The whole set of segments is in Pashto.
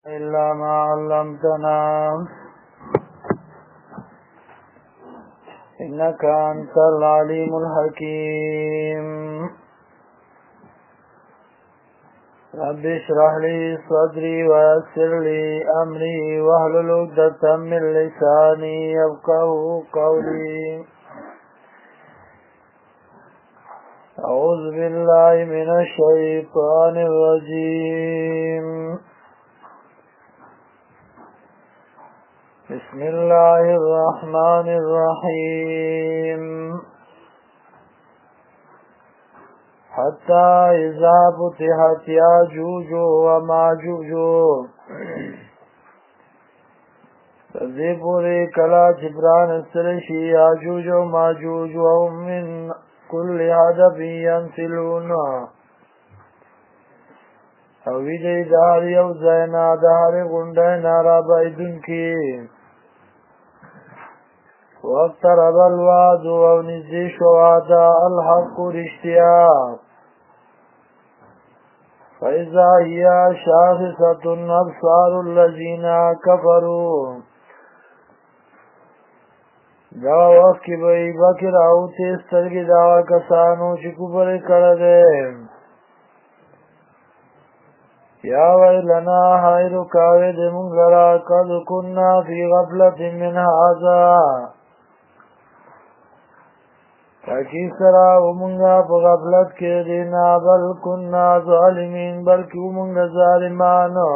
إلا ما علمتنا إنك أنت العليم الحكيم رب اشرح لي صدري ويسر لي أمري واحلل عقدة من لساني يفقهوا قولي أعوذ بالله من الشيطان الرجيم بسم الله الرحمن الرحيم حتى إذا فتحت ياجوج وماجوج تذي پوری کلا جبران استرشی یاجوج وماجوج وهم من كل هدف ينسلون او ویدی دار یو زینا دار غنڈینا را بایدن کی واقترب الوعد و نزدیش وعدا الحق رشتیا فإذا هي شاخصة أبصار الذين كفروا دا وقت کی بئی بکر آو تیز ترگی داوا کسانو چی کفر کرده یا ویلنا حیر کاوی دمون لرا قد کننا فی غفلت من هذا تاکی سرا ومنگا پا غفلت کے دینا بل کننا ظالمین بلکی ومنگا ظالمانو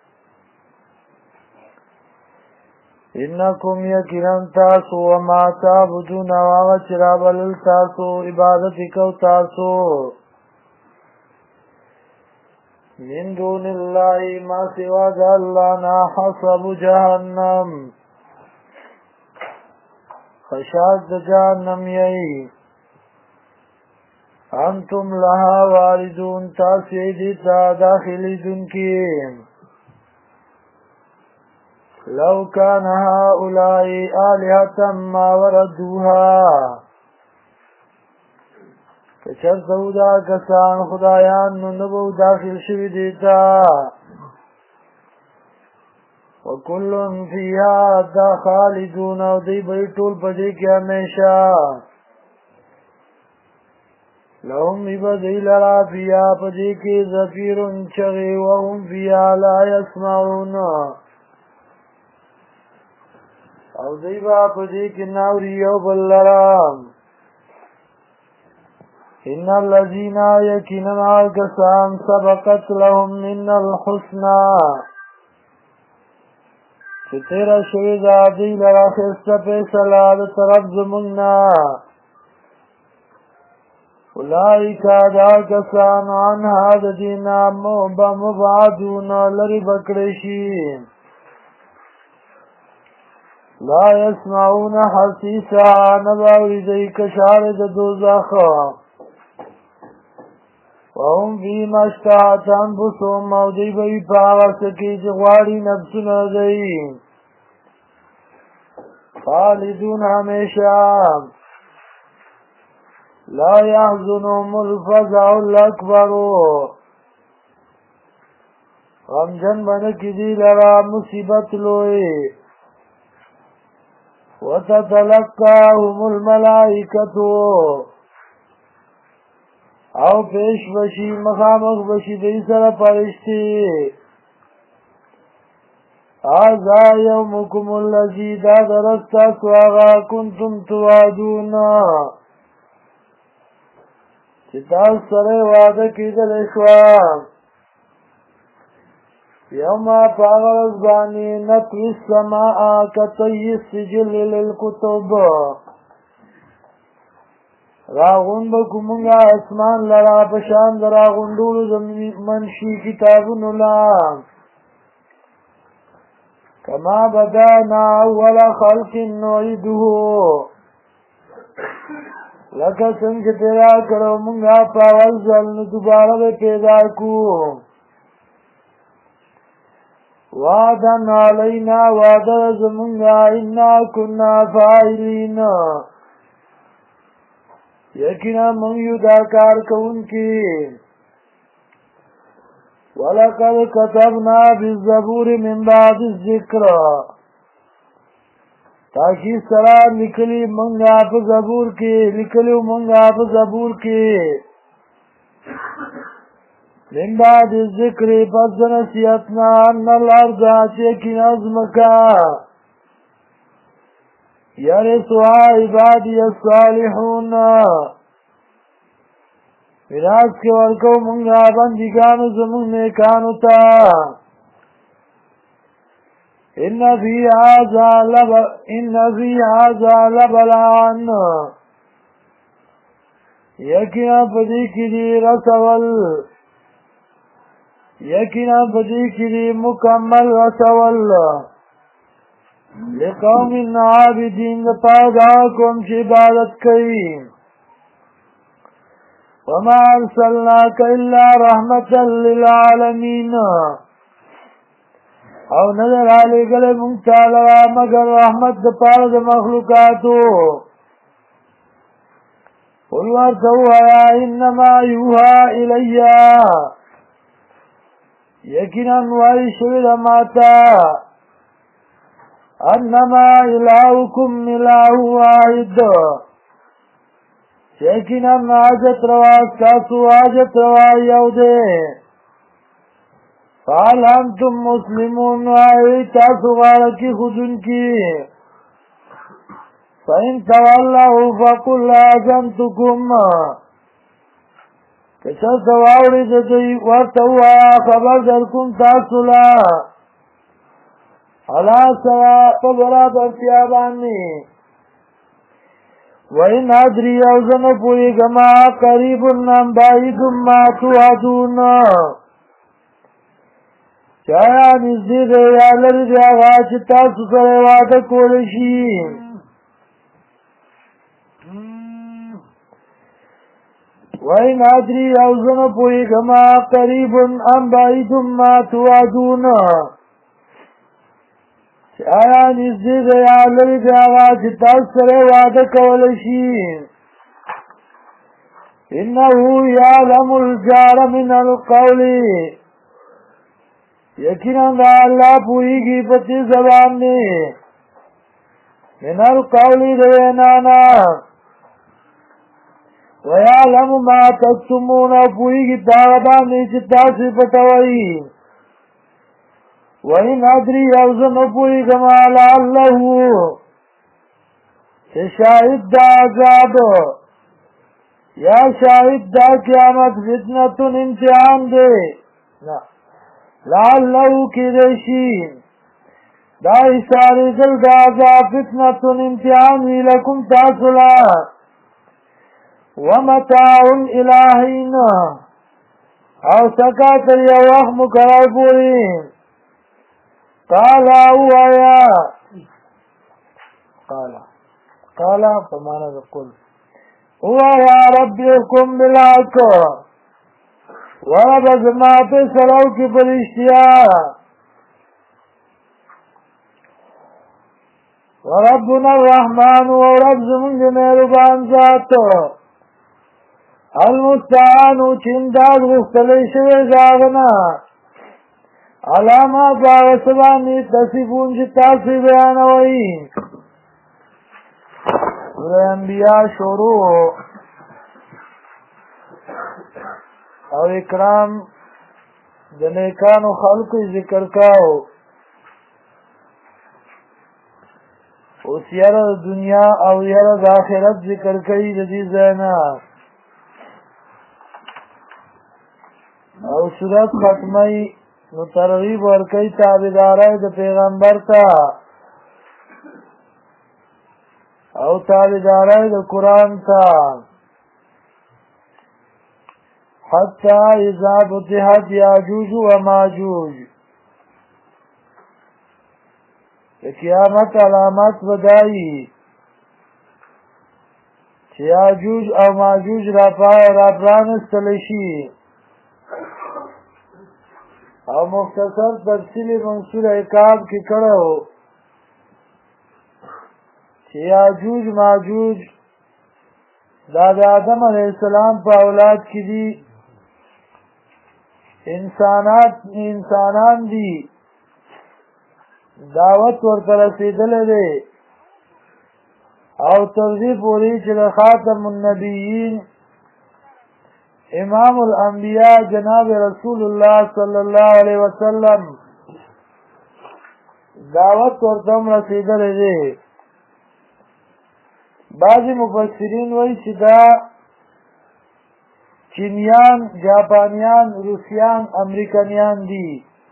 انکم یکنن تاسو وما تعبدون واغچراب للتاسو عبادتی کو تاسو من دون اللہ ما سوا جعلنا حسب جہنم خشاد جہنم یئی انتم لها واردون تاسیدیتا داخلی دن کی لو كان هؤلاء آلهة ما وردوها کچر سودا کسان خدایان نبو داخل شوی دیتا وکل فیها دا خالدون و دی بیٹول پدی کی ہمیشہ لهم ببدی لرا فیها پدی کی زفیر چغی وهم فیها لا يسمعون او دیبا پدی کی ناوری او بلرام ان الذين يكننا كسان سبقت لهم من الحسنى تیرا شوید عدی لرا خست پیسلا دا طرف زمنا اولئک دا کسان عنها دا دینا مبعدون لری بکڑشی لا يسمعون حسیسا نباوی دی کشار دا دوزخ وهم فيما اشتهت انفسهم او دی بی پاوسکی جغواری نفسنا دی خالدون ہمیشہ لا يحزنهم الفزع الاکبر غمجن بنکی دی لرا مصیبت لوئی وتتلقاهم الملائکة او پیش بشی مخامخ بشی دی سر پرشتی آزا یومکم اللذی دا درستا سواغا کنتم توادون چتاز سر وعدہ کی دل اشوام یوم پاغرز بانی نطوی السماء کطی السجل للکتب راغون بکمونگا اسمان لرا پشان دراغون دولو منشی کتابون لام کما بدانا اول خلق نعیدو لکا سنگ تیرا کرو منگا پاول ظلن دوبارہ بے پیدا کو وعدن علینا وعدر زمنگا انا کننا فائلین یقینا من یو دا کار کون کی ولقد كتبنا بالزبور من بعد الذکر تاکي سره لیکلی منگا پا زبور کی لیکلیو منگا پا زبور کی من بعد الذکر پس نسیتنا ان الارض چیکن ازمکا یرسوا عبادی الصالحون میراث کې ورکو منگا بندگانو زمون نیکانو تا ان فی هذا لبلاغ یقینا پدې کې دی رسول یقینا پدې کې دی مکمل رسول لقوم عابدین پادا کوم چې عبادت کوي وما ارسلناك الا رحمة للعالمين او نظر علی گلے منتعالی مگر رحمت دپار د مخلوقاتو قل ورتوها انما یوها الیا یقینا وائی شوید ماتا انما الہکم الہ واحد یقینا حاجت روا تاسو حاجت روا یو دے فال انتم مسلمون آئی تاسو غارکی خودن کی فإن تولوا فقل آذنتکم کچر تواوری دوی ورتوا خبر درکم تاسو لا علا سوا پبرابر تیابانی وَإِنْ أَدْرِي أَوْزَنَ پُوِيگَمَا قَرِيبٌ نَمْ بَعِيدٌ مَا تُوعَدُونَ چایا نزدې دی یا لرې دی هغه چې تاسو سره وعده کولی شي وَإِنْ أَدْرِي أَوْزَنَ پُوِيگَمَا قَرِيبٌ أَمْ بَعِيدٌ مَا تُوعَدُونَ آیا نزدې دی یا لرې دی هغه چې تاسو سره وعده کولی شي انه یعلم الجهر من القول یقینا دا الله پوهیږي په دې زبان نه من القول د وینانا ویعلم ما تکتمون پوهیږي دا باندې چې تاسو پټوئ وَإِنْ أَدْرِي أَوْزَنَ پُوِيگَمَا لَعَلَّهُ کہ شاہد دا عذاب یا شاہد دا قیامت فتنة امتحان دے لَعَلَّهُ کی دیشی دا اشاری دل دا عذاب فتنة امتحان وی لکم تاسلا وَمَتَاعٌ إِلَٰهِينَ او سکاتر یا وقت مقرر پوری قالا اوایا قالا فمانا ذکل اوایا ربی حکم بالحق ورب ازمات سلو کی پرشتیا وربنا الرحمن ورب زمانگ مہربان ذات المستعانو چنداد غفتلی شوی زاغنا علامات باغسبانی تصفون چی تاثی بیانوئی سورہ انبیاء شروع او اکرام دنیکان و خلق ذکر کاؤ اس یر دنیا او یر آخرت ذکر کئی جدی زینا او صورت ختمی نو ترغیب ورکی تابدارائی دا پیغمبر تا او تابدارائی دا قرآن تا حتی اذا فتحت یاجوج و ماجوج قیامت علامت بدائی چه یاجوج او ماجوج را پرانستلشی او مختصر تفصیل منصور اقاب کی کرو چه یاجوج ماجوج دا آدم علیہ السلام پا اولاد کی دی انسانان دي دعوت ورته رسېدلی دی او تر دې پورې چې د خاتم النبیین امام الانبیاء جناب رسول الله صلی الله علیه وسلم دعوت ورته هم رسېدلی دی. بعضې مفسرین وایي چې دا چینیان، جاپانیان، روسیان، امریکنیان دي.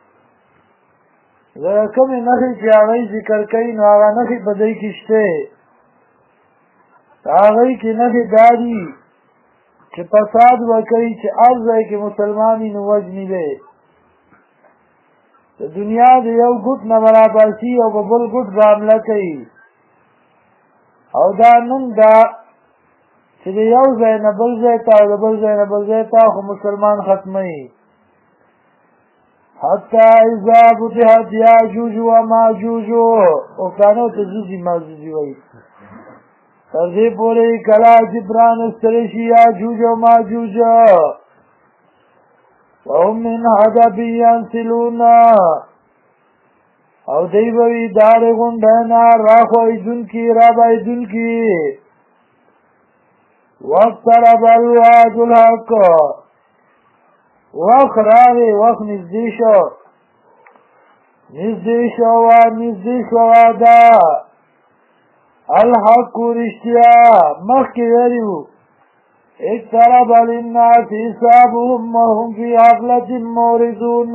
د کومې نښې چې هغوی ذکر کوي نو هغه نښې په دوی کې شته. هغوی کې نښې دا دي چې فساد به کوي، چې هر ځای کې مسلمان وي نو وژني دی. د دنیا د یو ګوټ نه به راباسي او په بل ګوټ به حمله کوي. او دا نن دا چې د یو ځای نه بل ځای ته او د بل ځای نه بل ځای ته خو مسلمان ختموي. حتی اذا فتحت یاجوج و ماجوج، اوښانو ته زوزي ماجوجي وایي، تر دې پورې کله چې پرانستلی شي یاجوج او ماجوج وهم من حدب ینسلون، او دی به وي دارې غونډۍ نه راخویدونکي رابایدونکي. واقترب الوعد الحق، وخت راغی، وخت نږدې شو وعده الحق رښتیا. مخکې ویلي وو اقترب للناس حسابهم وهم فی غفلة معرضون،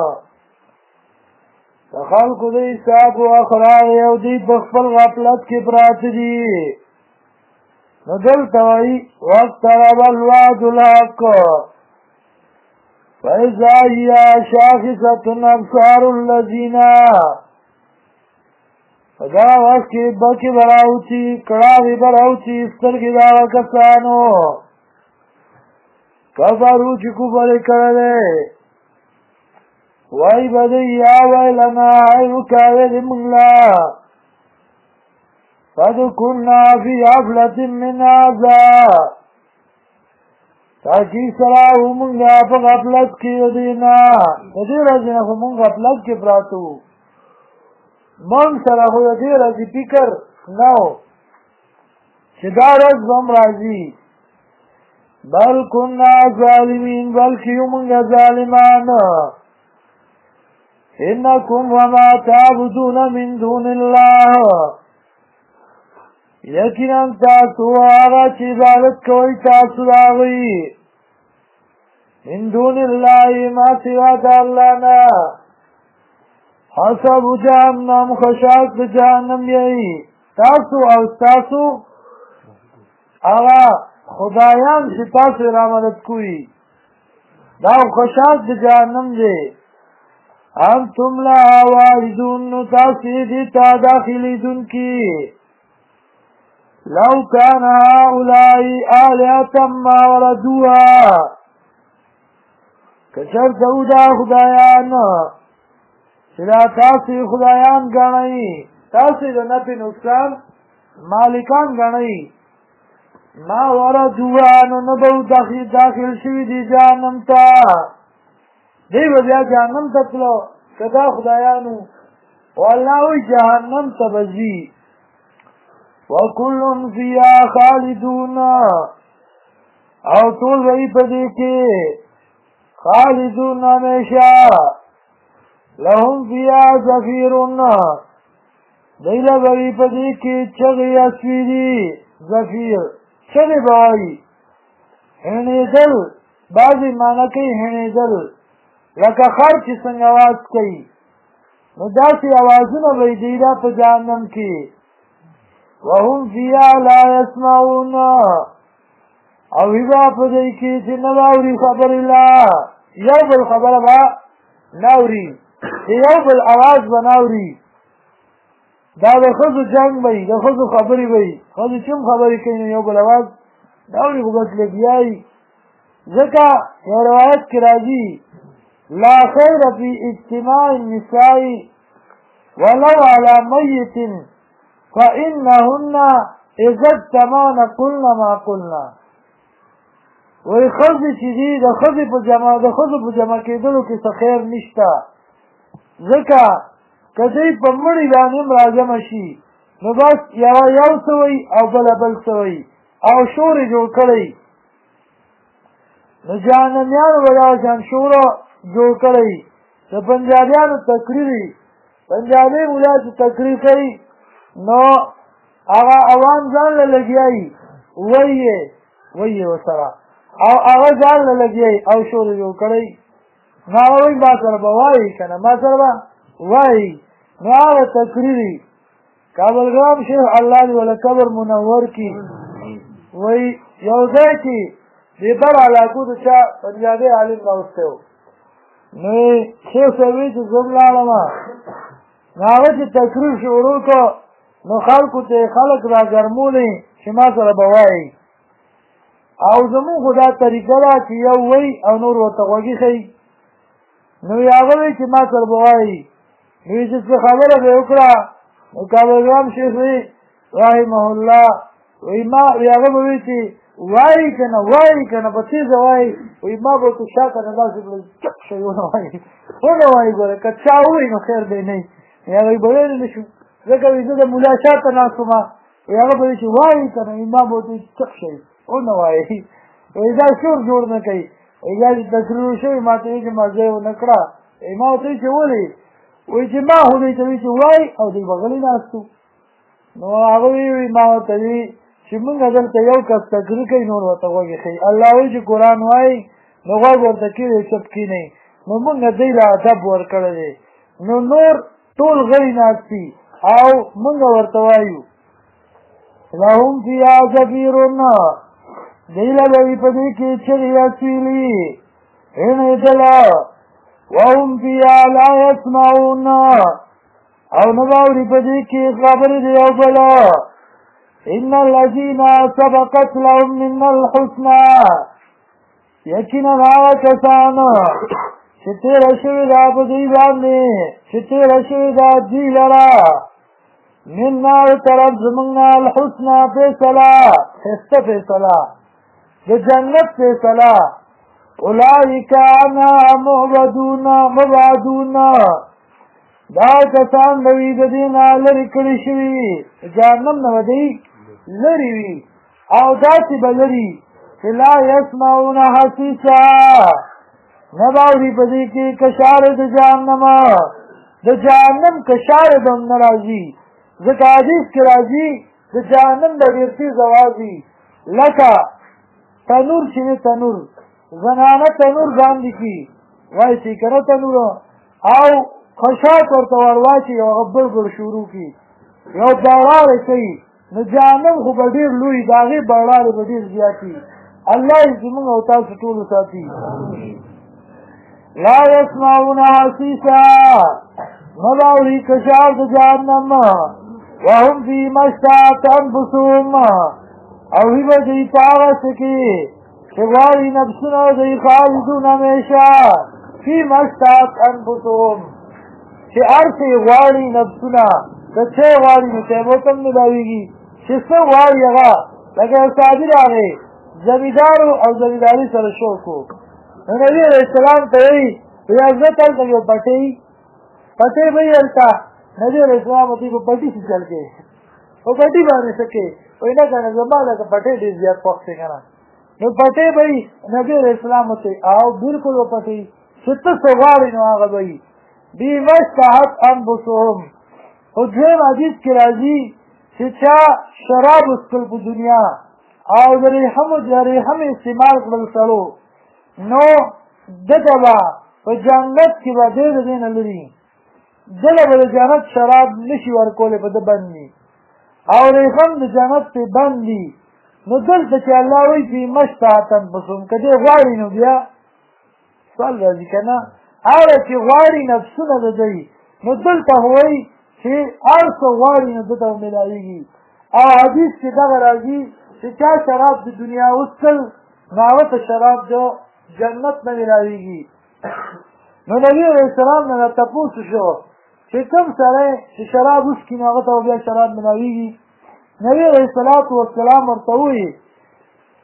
د خلکو د حساب وخت راغی او دوی په خپل غفلت کې پراته دي. نو دلته وایي واقترب الوعد الحق فإذا هي شاخصة أبصار الذين، فدا وخت کې بکې به راوځي، کړاوې به راوځي سترګې د هغه کسانو کفرو چې کفر یې کړی. وایي به دوی یا ویلنا ای وکاوې د موږ له قد كنا في غفلة من هذا، تاکي سره ومونږه په غفلت کې دینا، د دې ورځې نه خو مونږ غفلت کې پراته وو، مونږ سره خو د دې ورځې فکر نه و چې دا ورځ به هم راځي. بل كنا ظالمین، بلکې یو مونږه ظالمان. انکم وما تعبدون من دون الله، یقینا تاسو هغه چې عبادت کوئ تاسو د هغوی من دون الله ما سوا د الله نه حسب جهنم، خشاک د جهنم یئ تاسو او ستاسو هغه خدایان چې تاسو را مدد کوي دا خشاک د جهنم دی. انتم لها واردون، نو تاسو دې ته داخلېدونکي. لو كان هؤلاء آلهة ما وردوها، کچرته وو دا خدایان چې دا تاسې خدایان ګڼئ، تاسې د نفع نقصان مالکان ګڼئ، ما وردوها، نو نه به داخل شوي دي جهنم ته، دی به بیا جهنم ته تلو که دا خدایانو. او الله وایي جهنم ته به ځي. وَكُلٌّ فِيهَا خَالِدُونَ، او ټول به یې په دې کې خالدون همیشه. لهم فِيهَا زَفِیرٌ، دی له به یې په دې کې چغې اسویلي، زفیر چغې به وایي، هڼېدل، بعضې معنی کوي هڼېدل، لکه خر چې څنګه اواز کوي، نو داسې اوازونه به یې دی دا په جهنم کې. وهم فيها لا يسمعون، او هیبا په دې کې چې نه واوري خبرې، لا یو بل خبره به نه اوري، یو بل اواز به نه اوري. دا د ښځو جنګ به وي، د ښځو خبرې به وي، ښځې چې هم خبرې کوي نو یو بل اواز نه اوري، خو بس لګیا وي. ځکه یو روایت کې راځي لا خیر فی اجتماع النساء ولو على میت فإنهن إذا اجتمعن قلن ما قلنا، وایي ښځې چې دي د ښځې په جمع کېدلو کې څه خیر نشته ځکه که دوی په مړي باندې هم راجمع شي نو بس یوه یو څه وایي او بله بل څه وایي او شور یې جوړ کړی نو جهنمیانو به دغه شان شور جوړ کړی د پنجابیانو تقریر وي پنجابي ملا چې تقریر کوي نو هغه عوام ځان له لګیایي وایي ورسره او هغه ځان له لګیایي او شور یې جوړ کړی نو هغه وایي ما سره به وایي که نه ما سره به وایي نو هغه تقریر وي کابلګرام شیخ الله دې وله قبر منور کي وایي یو ځای کې دې بر علاقو د چا پنجابي عالم راوستی و نو شیخ صاحب وایي چې زه لاړم نو هغه چې تقریر شروع کړ نو خلکو ته خلک راګرمولې چې ما سره به وایي او زمونږ خو دا طریقه ده چې یو وایي او نور ورته غوږي ښیي نو هغه وایي چې ما سره به وایي نو چې څه خبره به وکړه نو کابلګرام شیخ وایي رحمه الله وایي ما هغه به وایي چې وایي که نه په تیزه وایي وایي ما به ورته شاته نه داسې چپ شئ ونه وایي ګوره که چا ووایي نو خیر دی نه هغه به ویلی نه شو ځکه وایي زه د ملا شاته ناست وم هغه به وایي چې وایي که نه ما به ورته چپ شئ ونه وایي وایي دا شور جوړ نه کوي وایي دا چې تقریر شوي ما ته وایي چې ما ځای ونه کړه ما ورته وایي چې ولې وایي چې ما خو دوی ته وایي چې وایي او دوی بغلې ناست وو نو هغه وایي ما ورته وایي چې مونږ دلته یو کس تقریر کوي نور ورته غوږې ښیي الله وایي چې قرآن وایي نو غوږ ورته کېږي چپ کښېنئ نو مونږ دوی له ادب ورکړی دی نو نور ټول غلي ناست دي او مونږ ورته وایو لهم فیها زفیرون دی له به وي په دې کې چغې اصیلي هڼېدله وهم فیها لا یسمعون او نه به اوري په دې کې خبرې د یو بله ان الذين سبقت لهم منا الحسنى یقینا هغه کسان چې تېره شوې ده په دوی باندې چې تېره شوې ده دوی لره منا طرف زموږ نه الحسنى فیصله ښایسته فیصله د جنت فیصله اولئک عنها مبعدون دا کسان به وي د دې نه لرې کړي شوي جهنم نه به دوی لرې وي او داسې به لري چې لا یسمعون حسیسا نه به اوري په دې کې کشارې د جهنم کشارې به هم نه راځي ځکه حدیث کې راځي د جهنم به ډېر تېز اواز وي لکه تنور چې دی تنور زنانه تنور باندې کړي وایي چې که نه تنور او خشاک ورته ورواچي او هغه بړبړ شروع کړي یو بړاړې کوي نو جهنم خو به ډېر لوی د هغې بړاړې به ډېر زیات وي الله یې زموږ او تاسو ټولو ساتي لا یسمعون حسیسا نه به اوري کشار د جهنم وهم فیما اشتهت انفسهم او وي به دوی په هغه څه کې چې غواړي نفسونه دوی خالدون همیشه فیما اشتهت انفسهم چې هر څه یې غواړي نفسونه که څه یې غواړي نو څه ورته هم ملاوېږي چې څه غواړي هغه لکه یو صحابي راغی زمیندارو او زمینداري سره شوق و نو نبي علیه السلام ته وایي حضرت هلته یو پټۍ به یې هلته نبي علیه السلام ورته په پټي څه چل کوې په پټي باندې څه کوې وایي نه که نه زما لکه پټۍ ډېر زیات خوښ دی که نه نو پټۍ به یې نبي علیه السلام ورته او بلکل به پټۍ چې ته څه غواړې نو هغه به یي بما اشتهت انفسهم خو دویم حدیث کې راځي چې چا شراب وڅښل په دنیا او د ریحم استعمال کړل سړو نو دته به په جنت کې به دی د دې نه لري دله به د جنت شراب نشي ورکولی په ده بند وي او ریحم د جنت پې بند وي نو دلته چې الله وایي فیما اشتهت انفسهم که دی غواړي نو بیا سوال راځي که نه هغه چې غواړي نفسونه د دوی نو دلته وایي چې هر څه غواړي نو دته ملاوېږي او حدیث کې دغه راځي چې چا شراب د دنیا وڅښل نو هغه ته شراب د جنت نه ملاوېږي نو نبي علیه السلام نه تپوس شو چې کوم سړی چې شراب وڅښي نو هغه ته بیا شراب ملاوېږي نبي علیه السلام ورته ووایي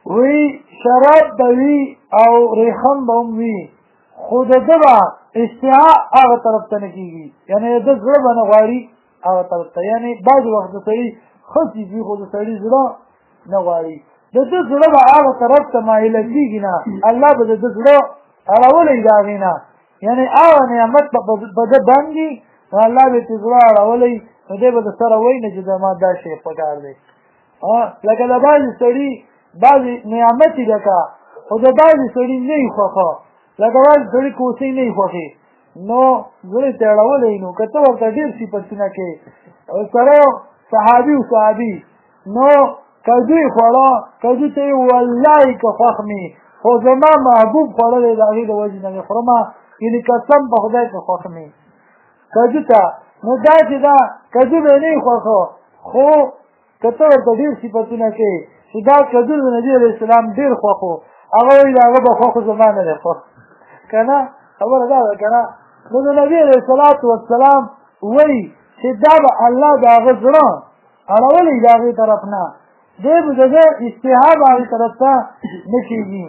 وی شراب به وي او ریحان به هم وي خو د ده به اشتها هغه طرف ته نه کېږي یعنې د ده زړه به نه غواړي هغه طرف ته یعنې بعضې وخت د سړي ښه څیز وي خو د سړي زړه نه غواړي د ده زړه به هغه طرف ته مایله کېږي نه الله به د ده زړه اړولی د هغې نه یعنې هغه نعمت به ده بندي نو الله به چې زړه اړولی نو دی به د سره وایي نه چې زما دا شی پکار دی لکه د بعضې سړي بعضې نعمت یې لکه خو د بعضې سړي نه وي خوښه لکه بعضې سړي کوسۍ نه وي خوښې نو زړه یې ته اړولی نو که ته ورته ډېر صفتونه کوې سره صحابي و صحابي نو کدو یې خوړه کدو ته یې والله که خوښ مې خو زما محبوب خوړلی د هغې د وجې نه مې خورمه یعنې قسم په خدای که خوښ مې کدو ته نو دا چې دا کدو به نه وي خوښه خو که ته ورته ډېر صفتونه کوې چې دا کدو د نبي علیه السلام ډېر خوښ و هغه وایي د هغه به خوښ زما نه دی خوښ که نه خبره دا ده که نه نو د نبي علیه الصلاة والسلام وایي چې دا به الله د هغه زړه اړولی د هغې طرف نه دی به د ده اشتها به هغې طرف ته نه کېږي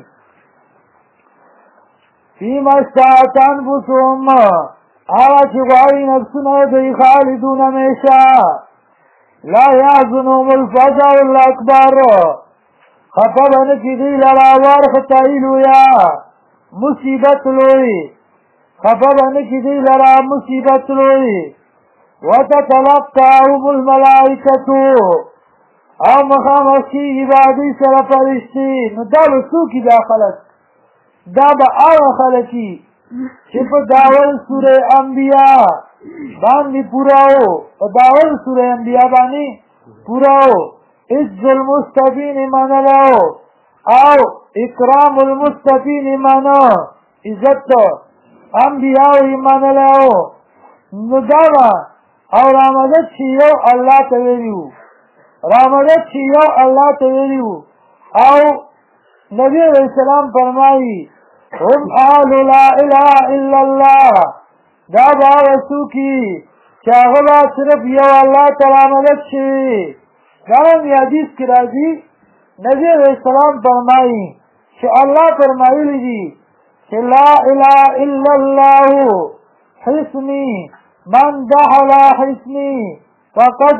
فیما اشتهت انفسهم هغه چې غواړي نفسونه دوی خالدون همیشه لا یحزنهم الفزع الاکبر خفه به نه کړي دوی لره وارخطایي لویه مصیبت لوی خفه به نه کړي دوی لره مصیبت لوی وتتلقاهم الملائکة او مخامخ کېږي به دوی سره فرشتې نو دا به څوک دا خلک دا به هغه خلک چې په داول سوره انبیا باندې پورا و په داول سوره انبیا باندې پورا و عز المستفین منلو او اکرام المستفین منو عزت انبیاء منلو نو دا او رامدد چې یو الله ته ویلي رامدد چې یو الله ته ویلي او نبی علیہ السلام فرمایي هم اهل لا اله الا الله دا به هغه څوک چې هغه به صرف یو الله ته رامدد شي دارنګې حدیث کې راځي نبی علیہ السلام فرمایي چې الله فرمایلی دي چې لا اله الا الله حسني من دخل حسني فقد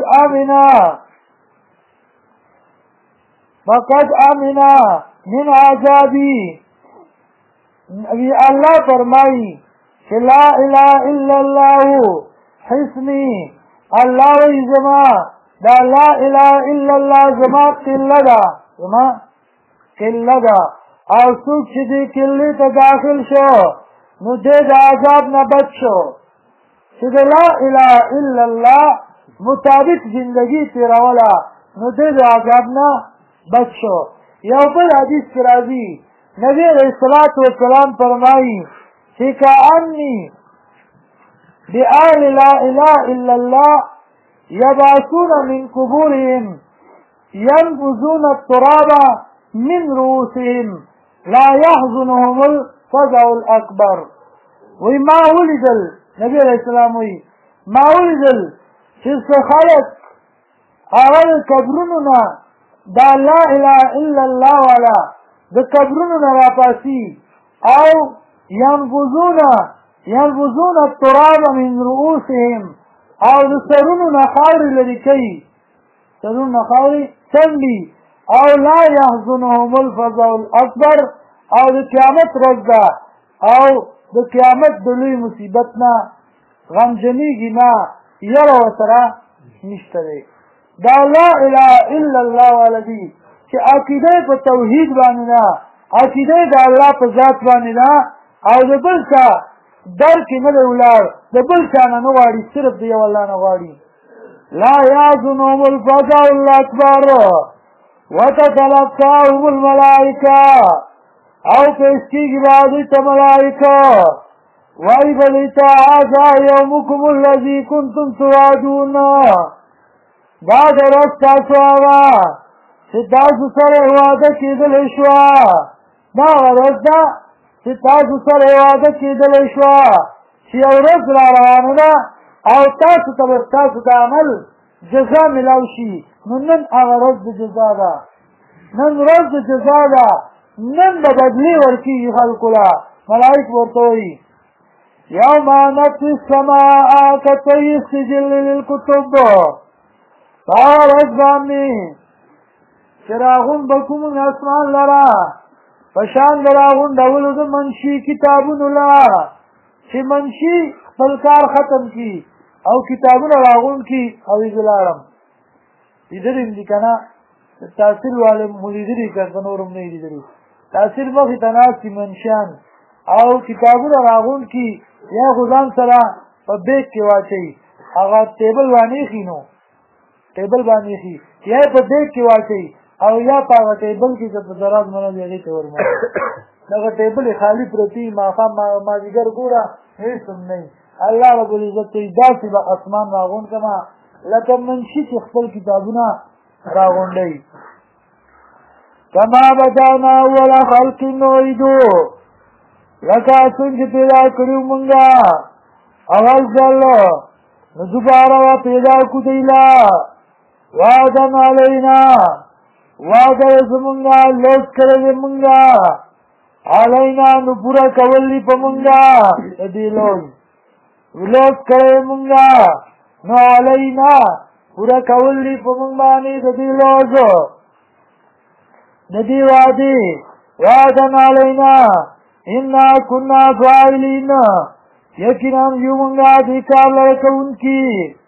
امن من عذابي الله فرمایي چې لا اله الا الله حسني الله وی زما دا لا اله الا الله زما قله ده زما قله ده او څوک چې دې قلې ته داخل شو نو دې د عذاب نه بچ شو چې د لا اله الا الله مطابق زندگی تیروله نو دې د عذاب نه بچ شو یو بل حدیث کې راځي نبی علیہ الصلوۃ والسلام فرمایي چې کأني بآل لا اله الا الله يبعثون من قبورهم ينبذون التراب من رؤوسهم لا يحزنهم الفزع الاكبر وی ما ولیدل نبی علیہ السلام وی ما ولیدل چې څه خلک هغه د قبرونو نه دا لا اله الا الله والا د قبرونو نه راپاسي او ينبذون التراب من رؤوسهم او د سرونو نه خاورې لرې کوي سرونو نه خاورې څنډي او لا يحزنهم الفزع الاکبر او د قیامت ورځ ده او د قیامت د لوی مصیبت نه غمجنېږي نه یره ورسره نشته دی دا لا اله الا الله والدي چې عقیده په توحید باندې نه عقیده د الله په ذات باندې نه او د بل څه در کې نه دی ولاړ د بل چا نه نه غواړي صرف د یو الله نه غواړي لا يحزنهم الفزع الاکبر وتتلقاهم الملائکه او پیش کېږي به دوی ته ملائکه وایي به دوی ته هذا یومکم الذي کنتم توعدون دا د ورځ ستاسو هغه چې تاسو سره وعده کېدلی شوه دا هغه ورځ ده چې تاسو سره وعده کېدلی شوه چې یو ورځ را روانه ده او تاسو ته ستاسو د عمل جزا میلاو شي نو نن هغه ورځ د جزا ده نن ورځ د جزا ده، نن به بدلې ورکېږي خلکو له. ملایک ورته وایي یوم نطوی السماء کطی السجل للکتب، په هغه ورځ باندې چې راغونډ به کومو اسمان لره په شان د راغونډولو د منشي کتابونو له، چې منشي خپل کار ختم کي او کتابونه راغونډ کي او یې زه لاړم. لیدلي دي که نه؟ تحصیل والے مو لیدلي که په نور هم نه یې لیدلي؟ تحصیل مخې ته ناست دي منشیان او کتابونه راغونډ کي، یا خو ځان سره په بیگ کې واچوي، هغه ټیبل باندې ایښي نو ټیبل باندې ایښي، یا یې په بیگ کې واچوي او یا په هغه ټیبل کې چې په ضرب نه وي هغې ته ورموي. دغه ټیبل یې خالي پرتې وي، ماښام مازدیګر ګوره هېڅ هم نه وي. الله رب العزت کوي داسې به اسمان راغونډ کړمه لکه منشي چې خپل کتابونه راغونډوي. کما بدانا اول خلق نعیدو، لکه څنګه چې پیدا کړي مونږه اول ځل نو دوباره به پیدا کړو دی له. وعدن علینا، وعده یې زمونږه لوټ کړی دی مونږه، علینا نو پوره کول دي په مونږه د دې لوټ کړی مونږه، نو علینا پوره کول دي په مونږ باندې د دې لوټ د دې وعدې. وعدن علینا انا کنا فاعلین، یقینا یو مونږه دې کار لره کوونکي.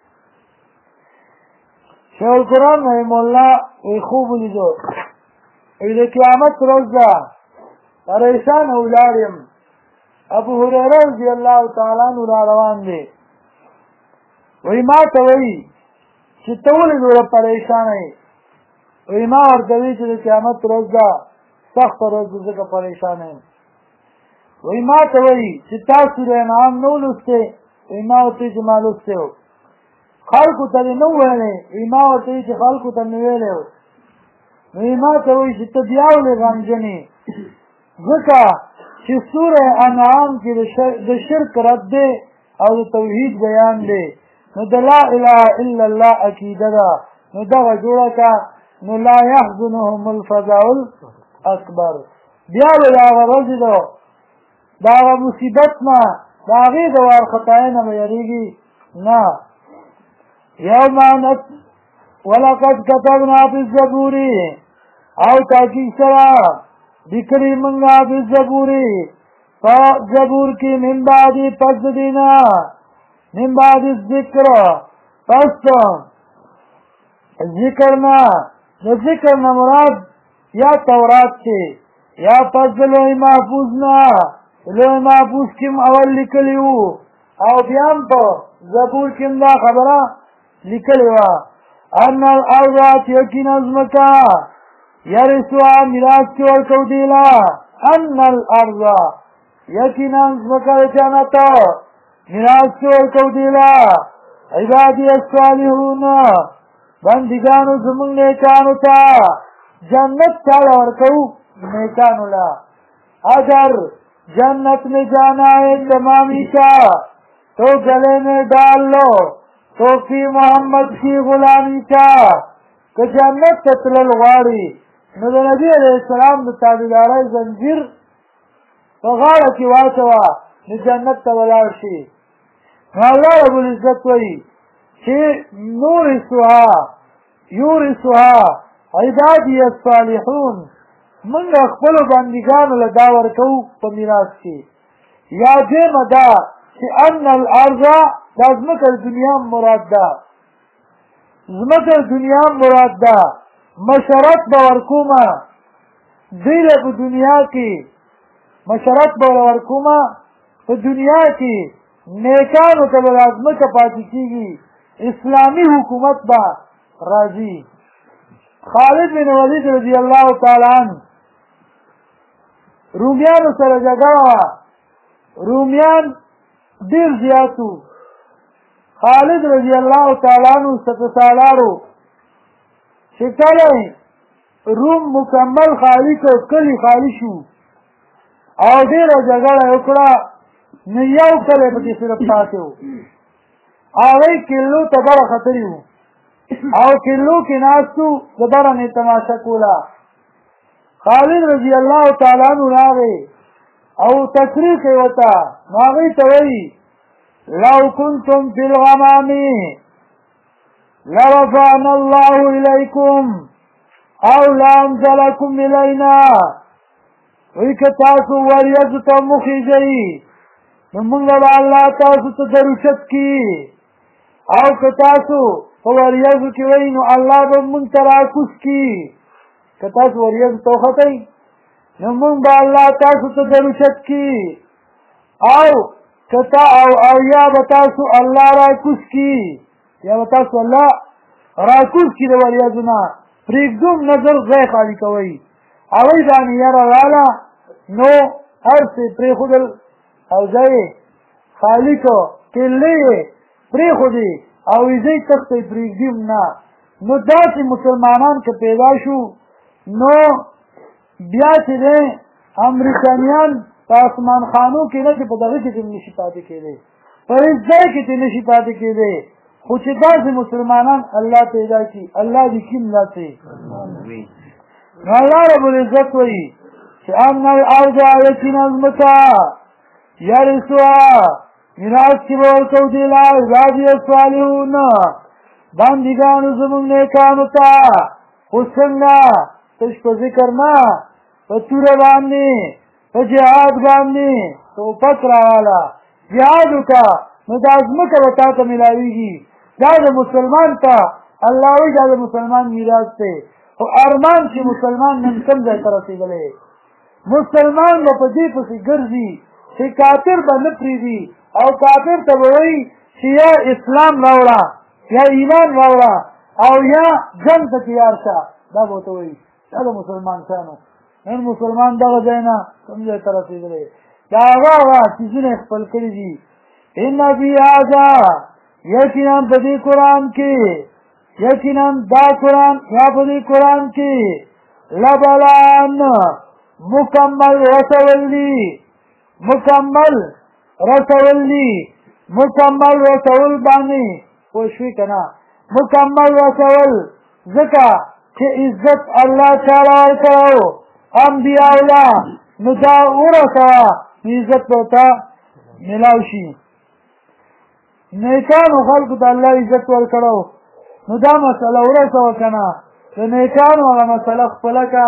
شیخ القرآن رحمه الله وی خوب ولیدو، وی د قیامت ورځ ده پریشان ولاړ یم. ابو هریره رضی الله تعالی عنہ را روان دی، وی ما ته وی چې ته ولې دومره پریشانه یې؟ وی ما ورته وی چې د قیامت ورځ ده سخته ورځ ده ځکه پریشانه یم. وی ما ته وی چې تا سوره انعام نه ولوستې؟ وی ما ورته وی چې ما لوستی و. خلکو ته دې نه وویلې؟ وی ما ورته وی چې خلکو ته مې ویلی و. وی ما ته وی چې ته بیا ولې غمجن یې؟ ځکه چې سوره انعام کې د شرک رد دی او د توحید بیان دی، نو د لا اله الا الله عقیده ده، نو دغه جوړه که نو لا یحزنهم الفزع الاکبر. بیا به د هغه ورځې د هغه مصیبت نه د هغې د وارخطایۍ نه به یېرېږي نه. ولقد كتبنا في الزبور، او تحقیق سره لیکلي مونږه په زبور، په زبور کې من بعد پس د دینا، من بعد ذکر پس ذکر نه، د ذکر نه مراد یا تورات کې یا پس د لوی محفوظ نه، لوی محفوظ کې اول لیکلي وو او بیا هم په زبور کې دا خبره لیکلې وه ان الارض یقینا ځمکه یرثها میراث کې ورکوو دې له، ان الارض یقینا ځمکه د جنت میراث کې ورکوو دې له. عبادي الصالحون، بندګانو زمونږ نیکانو ته جنت چاله ورکوو؟ نیکانو له. اگر جنت میں جانا ہے تمامی کا تو گلے میں ڈال لو توفی محمد کی غلامی کا. که جنت ته تلل غواړي نو د نبي علیه السلام د تابعدارۍ زنجیر په غاړه کې واچوه نو جنت ته ولاړ شي. نو الله رب العزت وایي چې یورثها عبادي الصالحون، موږ خپلو بندګانو له دا ورکوو په میراث کې. یا دویمه دا چې ان الارض دا ځمکه دنیا مراد ده، ځمکه دنیا مراد ده. مشرت به ورکومه دوی له په دنیا کې، مشرت به ورکومه په دنیا کې، نیکانو ته به دا ځمکه پاتې کېږي، اسلامي حکومت به راځي. خالد بن ولید رضی الله تعالی عنہ رومیانو سره جګړه وه، رومیان ډېر زیات وو. خالد رضی الله تعالی عنہ سپهسالارو چې کله روم مکمل خالی کړ، کلي خالي شو او ډېره جګړه یې وکړه، نو یو کلی پکې صرف پاتې و. هغوی کلو ته بره ختلي وو او کلو کې ناست وو، د بره مې تماشه کوله. خالد رضی الله تعالی عنہ راغی او تقریر کوي وتا هغه ته وایي لو كنتم في الغمام لرفعنا الله إليكم او لانزلكم إلينا وی که تاسو وریځو ته مخیږئ نو موږ به الله تاسو ته دروشت کی او که تاسو په وریځو کې وئ نو الله به موږ ته راکوز کی که تاسو وریځو ته وختئ نو موږ به الله تاسو ته دروشت کی او یا به تاسو الله راکوز کی یا به تاسو الله راکوز کی د وریځو نه پرېږدوم نظر ځای خالي کوئ هغوی باندې یاره راله نو هر څه پرېښودل او ځای یې خالي کړو کیلې یې پرېښودې او ویزې تختې پرېږدي نه نو داسې مسلمانان که پیدا شو نو بیا چې دی امریکایان په اسمان خانو کې نه چې په دغه کې دې نشي پاتې کېدی په هېڅ ځای کې دې نشي پاتې کېدی خو چې داسې مسلمانان الله پیدا کړي الله دې کیم داسې نو الله رب العزت وایي چې ان الارض یقینا ځمکه یرثها میراث کې به ورکوو دې له عبادي الصالحون بندګانو زموږ نیکانو ته خو څنګه تش په ذکر نه په توره باندې په جهاد باندې ټوپک راواله جهاد وکړه نو دا ځمکه به تا ته میلاویږي دا د مسلمان ته الله وایي دا د مسلمان میراث دی خو ارمان چې مسلمان نن کوم ځای ته رسېدلی مسلمان به په دې پسې ګرځي چې کافر به نه پرېږدي او کافر ته به وایي چې یا اسلام راوړه یا ایمان راوړه او یا جنګ ته تیار شه دا به ورته وایي دا د مسلمان شانو نن مسلمان دغه ځای نه کوم ځای ته رسېدلی دا هغه څیزونه یې خپل کړي دي ان فی هذا یقینا په دې قرآن کې یقینا دا قرآن یا په دې قرآن کې لبلان مکمل رسول دی مکمل رسول باندې پوه شوې که نه مکمل رسول ځکه چې عزت الله تعالی ورکړو انبیاء الله نو دا ورسوه عزت به ورته میلاو شي نیکانو خلکو ته الله عزت ورکړو نو دا مسله ورسوه که نه د نیکانو هغه مسله خپله که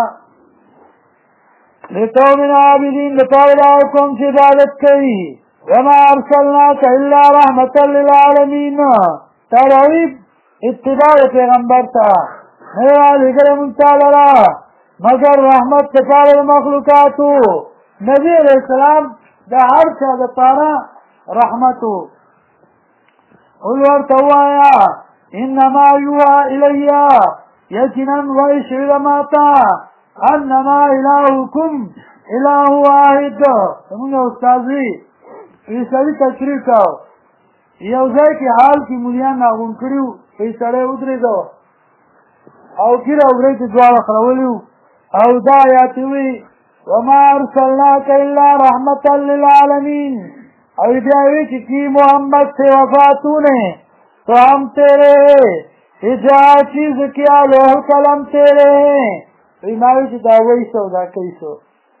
لقوم عابدین لپاره دا قوم چې عبادت کوي وما ارسلناک الا رحمة للعالمین ترغیب اتباع پیغمبر ته نه رالیږلی موږ تا لره مگر رحمت لپاره د مخلوقاتو نبي علیه السلام د هر چا دپاره رحمت و قل ورته ووایه انما یوحى الی یقینا وحی شوي ده ما ته انما الهکم اله واحد زمونږ استاد وي سړي تقریر کو یو ځای کې حال کې مولیان ناغون کړي وو سړی ودرېده او ږیره او ورۍ ته دواړه خرولي وو او دا آیات وي وما ارسلناک الا رحمة للعالمین اور بیا وی کہ کی محمد سے وفاتوں نے تو ہم تیرے اجا چیز کیا لوح قلم تیرے ہیں ایماوی چې دا وی سودا کیسو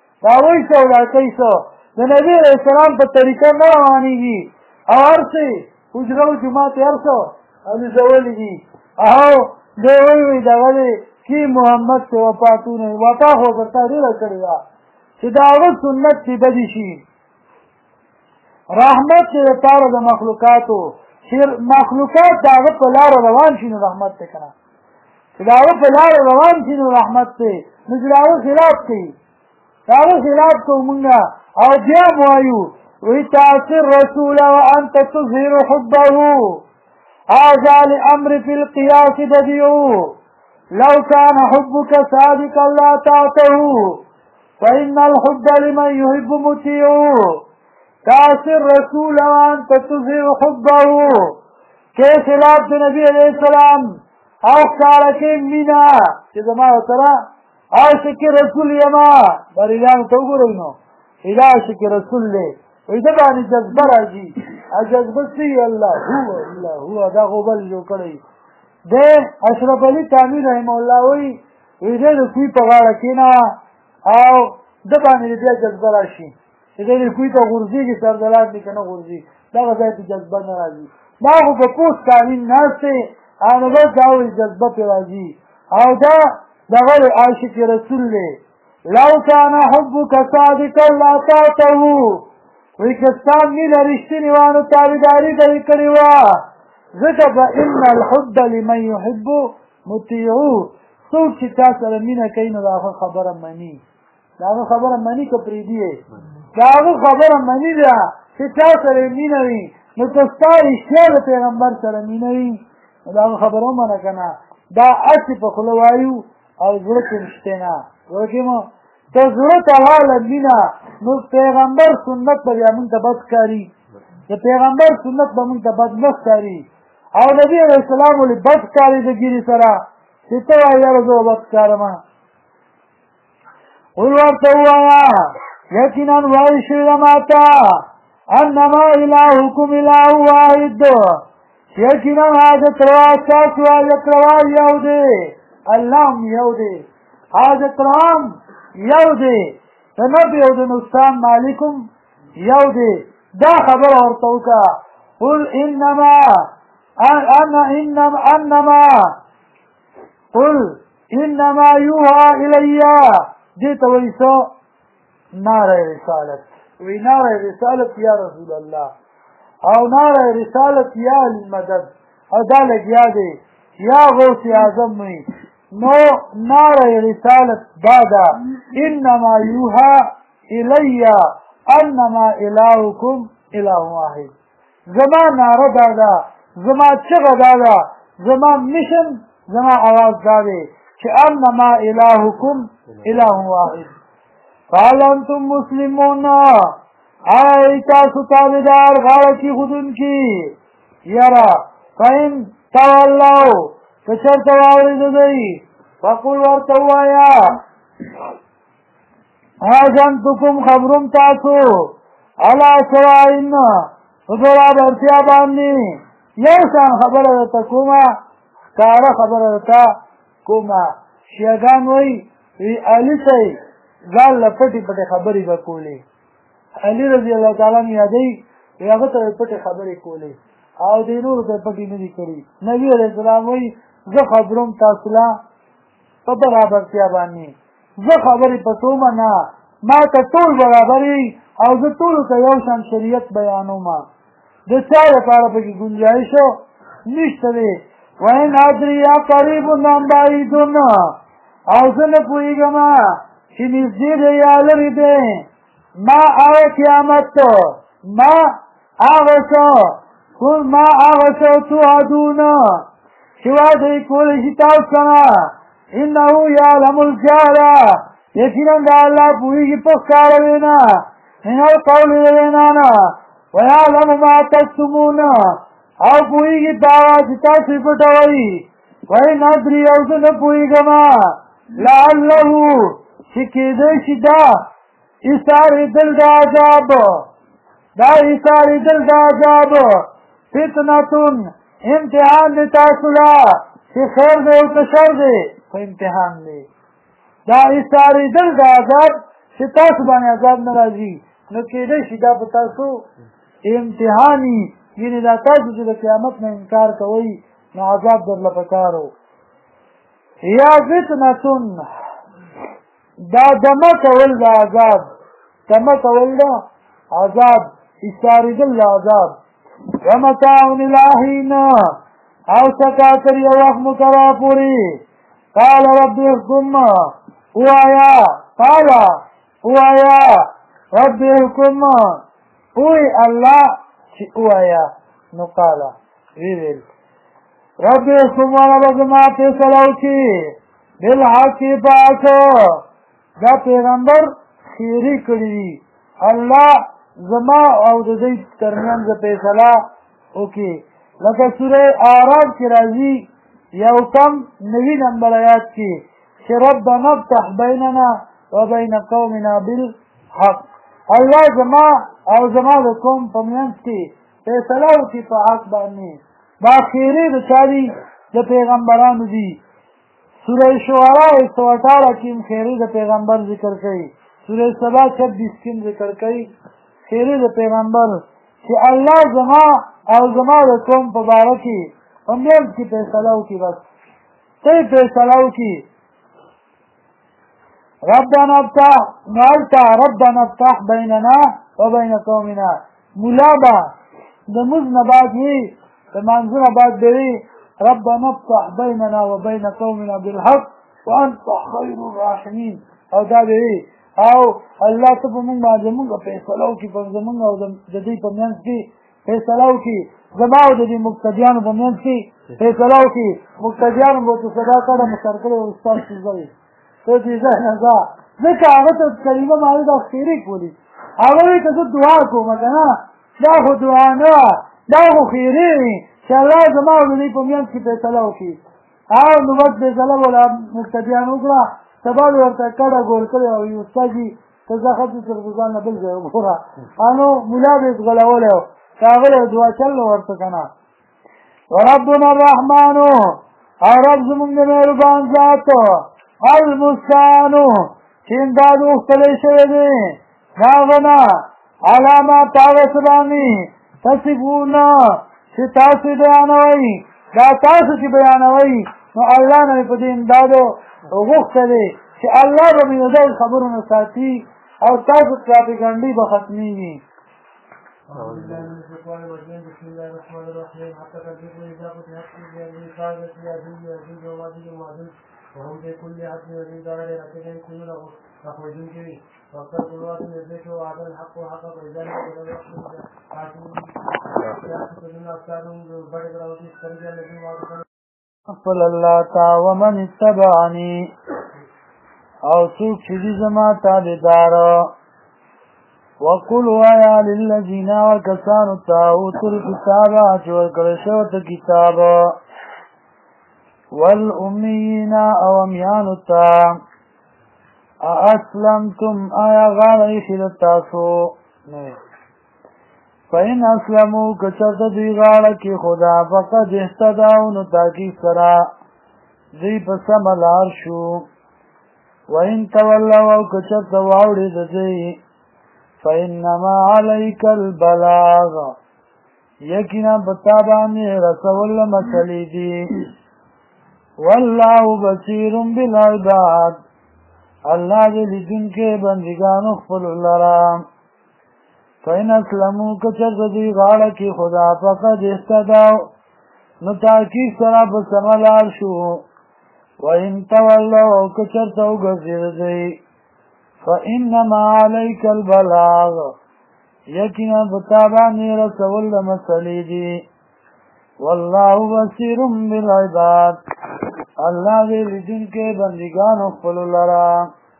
د نبی علیہ السلام په طریقه نه روانېږي او هر څه حجره و جومات هر څه الزولی دي او دی وی دغه دی کی محمد سے وفاتوں نے وفا خو ورته ډېره کړې ده چې د هغه سنت چې بدې شي رحمت چې لپاره د مخلوقاتو چې مخلوقات د هغه په لاره روان شي نو رحمت دی که نه چې د هغه په لاره روان شي نو رحمت دی نو چې د هغه خلاف کوي د هغه خلاف کوو مونږ او بیا م وایو وی تعصر رسول وانت تظهر حبه هذا لامر في القياس بديع لو كان حبك صادقا لا تعته فإن الحب لمن يحب مطيع تعصر رسول وانت تظهر حبه کے خلاف د نبی علیہ السلام او کارکې مینا چې زما سره عاشق رسول یما بریان ته وګورئ نو عاشق رسول دی وی ده باندې جذبه راځي جذبه څه الله هو دا غوبل جوړ کړی دی اشرف علي تامي رحمه الله وی ده د کوی په غاړه کېنه او د باندې بیا جذبه راشي چې دی کوی ته غورځېږي سردلان دي که نه غورځي دغه ځای ته جذبه نه راځي دا خو په پوست قانون ناست دی او نو بس دا وایي جذبه پرې راځي او دا دغه عاشق رسول دی لو کان حبک صادقا لاطعته وایي که ستا مینه رښتینې وه نو تابعداري به یې کړې وه ځکه فإن الحب لمن يحب مطیعو څوک چې تا سره مینه کوي نو د هغه خبره مني د هغه خبره مني که پرېږدي یې د هغه خبره مني ده چې تا سره یې مینه وي نو که ستا رښتیا د پیغمبر سره مینه وي نو د هغه خبره ومنه که نه دا هسې په خوله وایو او زړه کې نشتی نه زړه کې مو که زړه ته راغله مینه نو پیغمبر سنت به بیا مونږ ته بد ښکاري د پیغمبر سنت به مونږ ته بد نه ښکاري او نبي علیه السلام ولې بد ښکاري د ګیري سره چې ته وایې یاره زه به بد ښکارمه قل ورته ووایه یقینا وایي شوي ده ماته انما الهکم اله واحد یقینا حاجت روا ستاسو حاجت روا یو دی الله هم یو دی حاجت روا هم یو دی د نفع او د نقصان مالکم یو دی دا خبره ورته وکړه قل انما یوحى الی دې ته وایي څه ناره رسالت وی ناره رسالت یا رسول الله او ناره رسالت یا المدد او دا لګیا دی یا غوث اعظم وی نو ناره رسالت دادا انما یوحى الی انما الهکم اله واحد زما ناره دادا زما چغه دادا زما میشن زما آواز داده چې انما الهکم اله واحد قال انتم مسلمون آئی تاسو تابدار غاړه کی خودن کی یرا فین تولو کچرته واورېده دی فقل ورته ووایه آذنتکم خبرم تاسو علی سواء په برابرتیا باندې یو شان خبره درته کومه ښکاره خبره درته کومه شیعګان وایي علي صاحب ځان له پټې پټې خبرې به کولې علي رضی الله تعالی عنه یادوي هغه ته پټې خبرې کولې او دې نورو ته پټې نه دي کړي نبي علیه السلام وایي زه خبروم تاسو له په برابرتیا باندې زه خبرې په کومه نه ما ته ټول برابر او زه ټولو ته یو شان شریعت بیانوم د چا لپاره پکې ګنجایش نشته دی وین ادري قریب ام بعید او زه نه پوهېږم چې نږدې دی یا لرې دی ما هغه قیامت ما هغه څه توعدون چې وعده یې کولی شي تاسو سره انه یعلم الجهر یقینا د الله پوهېږي په ښکاره وینا من القول د وینا نه ویعلم ما تکتمون او پوهېږي دا چې تاسو یې پټوئ وین ادري او زه نه پوهېږم لعله چې کېدی شي دا ایسارېدل د عذاب فتنتون امتحان دی تاسو له چې خیر دی او که شر دی خو امتحان دی دا ایسارېدل د عذاب چې تاسو باندې عذاب نه راځي نو کېدی شي دا په تاسو امتحاني یعنې دا تاسو چې د قیامت نه انکار کوئ نو عذاب درله پکار و یا فتنتون دا دمه کول د عذاب دمه کول د عذاب ایسارېدل د عذاب ومتاع الهین او سکاتر یو وخت مقرر پورې قال رب احکم اوایا رب احکم اوی الله چې اوایا نو قال ویل رب احکم وانا بزما فیصله وکړي بالحق پاک دا پیغمبر خیری کړي الله زما او د دې ترمنځ فیصله وکړي لکه سوره اعراف کې راځي یو کم 90 نمبر آیات کې چې ربنا افتح بیننا وبین قومنا بالحق الله زما او زما د قوم په منځ کې فیصله وکړي په حق باندې دا خیری د چاري د پیغمبرانو دي سورہ شعراء 118 کی خیری د پیغمبر ذکر کئی، سورہ سبا 26 کی ذکر کئی خیری د پیغمبر چې الله زما او زما د قوم په باره کې په منځ کې فیصله وکړي، بس ته فیصله وکړي. ربنا افتح نالتا ربنا افتح بیننا وبین قومنا. مولا با د مز نه بعد وي، د مانځه نه بعد به وي ربنا افتح بیننا وبین قومنا بالحق وانت خیر الراحمین، او دا به وي او الله ته په موږ باندې موږ فیصله وکړي، په زموږ او د دوی په منځ کې فیصله وکړي، زما او د دې مقتدیانو په منځ کې فیصله وکړي. مقتدیانو به ورته صدا کړه مشر کړی و استاد څه تو دې ځای نه ځه، ځکه هغه ته کلمه مالې دا خیرې کولي، هغه وایي که زه دعا کوم که نه دا خو دعا نه وه، دا خو خیرې وي چې الله زما او د دوی په منځ کې فیصله وکړي. او نو بس فیصله به مقتدیان وکړه، سبا به ورته کډه ګول کړې او وي استاد جي ته ځه ښه تر ځان نه بل ځای وګوره. نو ملا به یې ځغلولی و، راغلی دعا چل ورته که نه. وربنا الرحمن، او رب زمونږ د مهربان ذات المستعان چې امداد غوښتلی شوی دی د هغه نه علامه په هغه څه باندې تصفونه چې تاسو بیانوئ، دا تاسو چې بیانوئ نو الله نه مې په دې امداد غوښتلی چې الله به مې د دغو خبرو نه ساتي او تاسو پراپګنډۍ به ختمېږي. أعوذ بالله من الشيطان الرجيم. بسم الله الرحمن الرحيم. حتى تدرك الإجابة حق الإنسان في يزيد ويزيد ومازيد ومازيد وهم في كل عبد يزيد على ركبهم كل له أخرجون كبير وقت القلوات يزيد وعد الحق وحقق إذلك ولم يحكم حاكمين يأخذون أفكارهم ببرد روتي السرجة الذي وعدهم قل الله تعالى ومن اتبعني او څوک چې دي زما تابعدار. وقل وایا للذین وکسانو ته اوتوا الکتاب چې ورکړی شوی ته کتاب، والأمیین او امیانو ته ااسلمتم آیا غاړه ایښې ده تاسو؟ فإن اسلموا که چېرته دوی غاړه کېښوده فقد اهتدوا نو تحقیق سره دوی په سمه لار شو. وإن تولوا او که چېرته واوړې د دوی فإنما عليك البلاغ یقینا پتا باندې رسول مسلې دي. والله بصير بالعباد الله دې لیدونکی بندګانو خپل لرا. فإن اسلموا که چېرته دوی غاړه کېښوده فقد اهتدوا نو تحقیق سره په سمه لار شو. وإن تولوا او که چېرته وګرځېده دوی فإنما عليك البلاغ یقینا پتا باندې رسول د مسلې دي. والله بصير بالعباد الله دې لیدونکی بندګانو خپلو لره.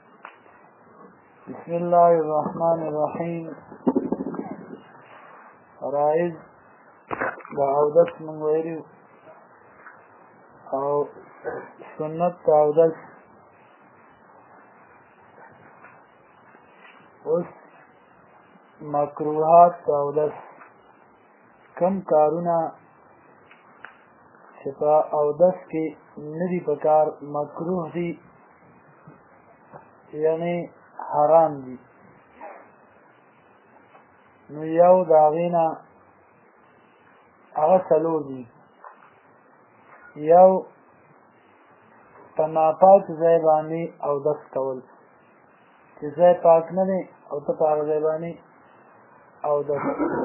بسم الله الرحمن الرحیم. فرائض د اودس مونږ ویلي او سنت د اودس. اوس مکروهات د اودس کم کارونه چې په اودس کې نه دي پکار مکروه دي یعنی حرام دي. نو یو د هغې نه هغه څلور دي. یو په ناپاک ځای باندې اودس کول چې ځای پاک نه دی او ته په هغه ځای باندې اودس.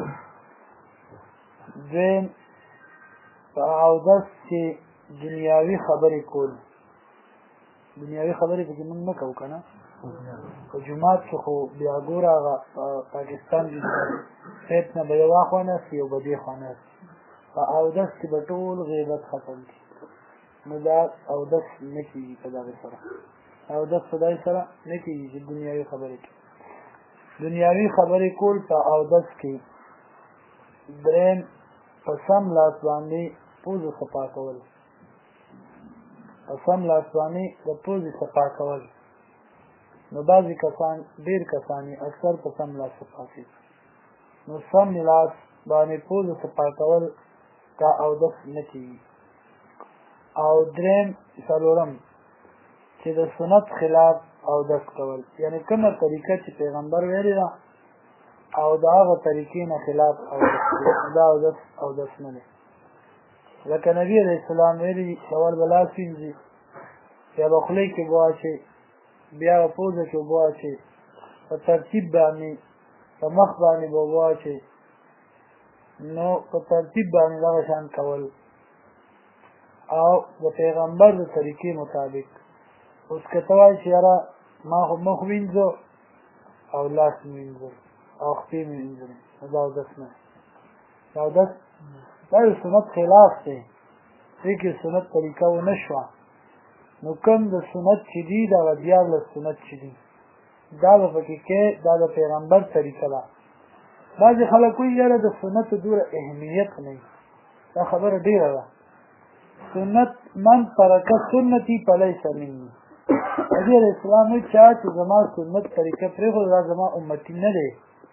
دویم په اودس کې دنیاوي خبرې کول. دنیاوي خبرې پکې موږ نه کوو که نه، په جومات کې خو بیا ګوره هغه پاکستان کې سیټ نه به یوه خوا ناست یو به دې خوا ناست. په اودس کې به ټول غیبت ختم کړي. نو دا اودس نه کېږي په دغې سره. اودس په دغې سره نه کېږي چې دنیاوي خبرې کوي. دنیاوي خبرې کول په اودس کې. درېیم په سم لاس باندې پوزه صفا کول. په سم لاس باندې د پوزې صفا کول. نو بعضې کسان ډېر کسان اکثر په سم لاس صفا کوي. نو سم لاس باندې پوزه صفا کول دا اودس نه کېږي. او درېیم څلورم چې د سنت خلاف اودس کول، یعنی کومه طریقه چې پیغمبر ویلي ده او د هغه طریقې نه خلاف اودس کول، دا اودس نه دی. لکه نبی علیه السلام ویلي اول به لاس وینځي، بیا به خولې کې اوبه واچوي، بیا به پوزه کې اوبه واچوي، په ترتیب باندې په مخ باندې به اوبه واچوي. نو په ترتیب باندې دغه شان کول او د پیغمبر د طریقې مطابق. اوس که ته وایې چې یاره ما خو مخ وینځو او لاس مې وینځو او خپې مې وینځلې، نو دا اودس نه دی. دا اودس دا د سنت خلاف دی، دې کې سنت طریقه ونه شوه. نو کوم د سنت چې دي دغه دیارلس سنت چې دي دا به پکې کې دا د پیغمبر طریقه ده. بعضې خلک وایي یاره د سنت دوره اهمیت نه وي، دا خبره ډېره ده. سنت من ترک سنتي فلیس مني. نبي علیه السلام وایي چا چې زما سنت طریقه پرېښوده دا زما امتي نه دی،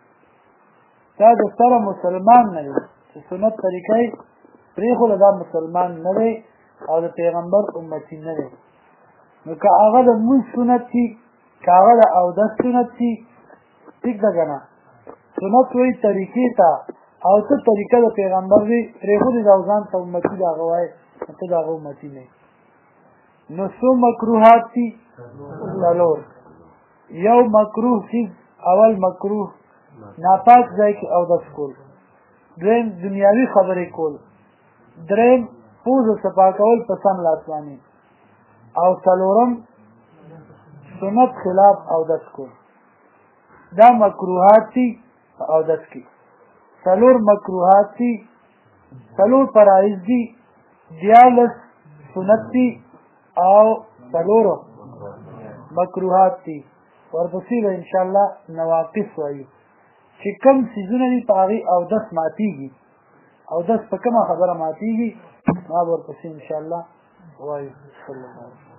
دا د سره مسلمان نه دی. چې سنت طریقه یې پرېښوده دا مسلمان نه دی او د پیغمبر امتي نه دی. نو که هغه د مونځ سنت شي، که هغه د اودس سنت شي، ټیک ده که نه. سنت وایي طریقې ته او ته طریقه د پیغمبر وي پرېښودې ده او ځان ته امتي د هغه وایې، نو ته د هغه امتي نه یې. نو څو مکروهات دي؟ څلور. یو مکروه څیز، اول مکروه ناپاک ځای کې اودس کول، دویم دنیاوي خبرې کول، دریم پوزه صفا کول په سم لاس باندې، او څلورم سنت خلاف اودس کول. دا مکروهات دي په اودس کې. څلور مکروهات دي، څلور فرایض دي، دیارلس سنت دي او څلور مکروهات دي. ورپسې به انشاءالله نواقص وایو چې کوم څیزونه دي په هغې اودس ماتېږي، اودس په کومه خبره ماتېږي، ما به ورپسې انشاءالله وایو.